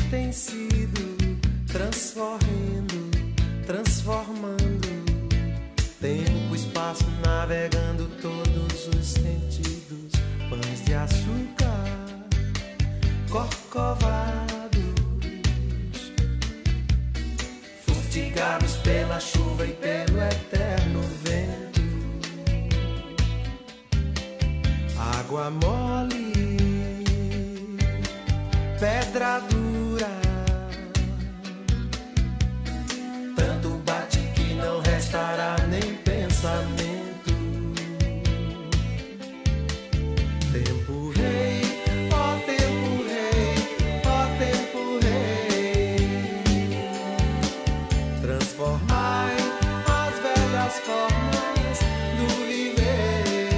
tem sido transcorrendo, transformando tempo, espaço, navegando todos os sentidos. Pães de açúcar corcovados, fustigados pela chuva e pelo eterno vento. Água mole, pedra dura, tanto bate que não restará nem pensamento. Tempo rei, ó tempo rei, ó tempo rei, transformai as velhas formas do viver,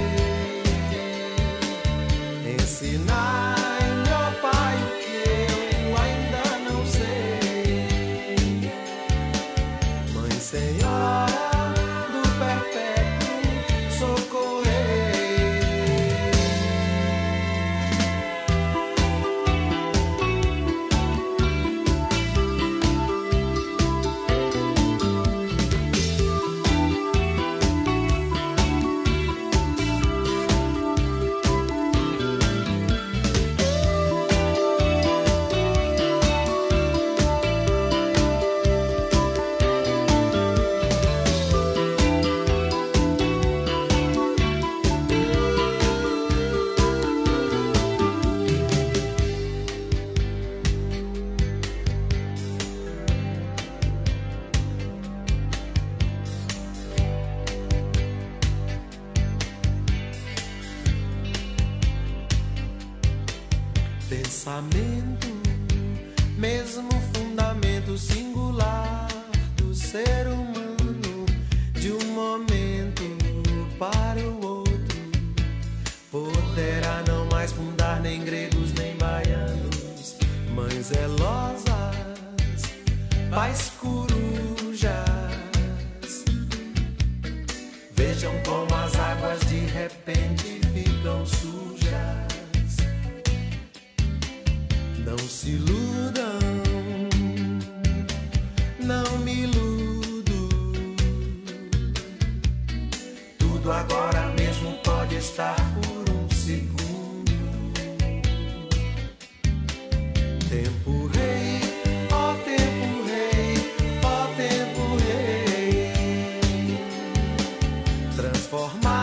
ensinai-me, ó Pai, o que eu ainda não sei. Mãe Senhora do perpétuo socorrei. Pensamento, mesmo fundamento singular do ser humano, de um momento para o outro, poderá não mais fundar nem gregos nem baianos, mães zelosas, pais corujas. Vejam como as águas de repente ficam sujas. Não se iludam, não me iludo. Tudo agora mesmo pode estar por um segundo. Tempo rei, ó tempo rei, ó tempo rei, transformar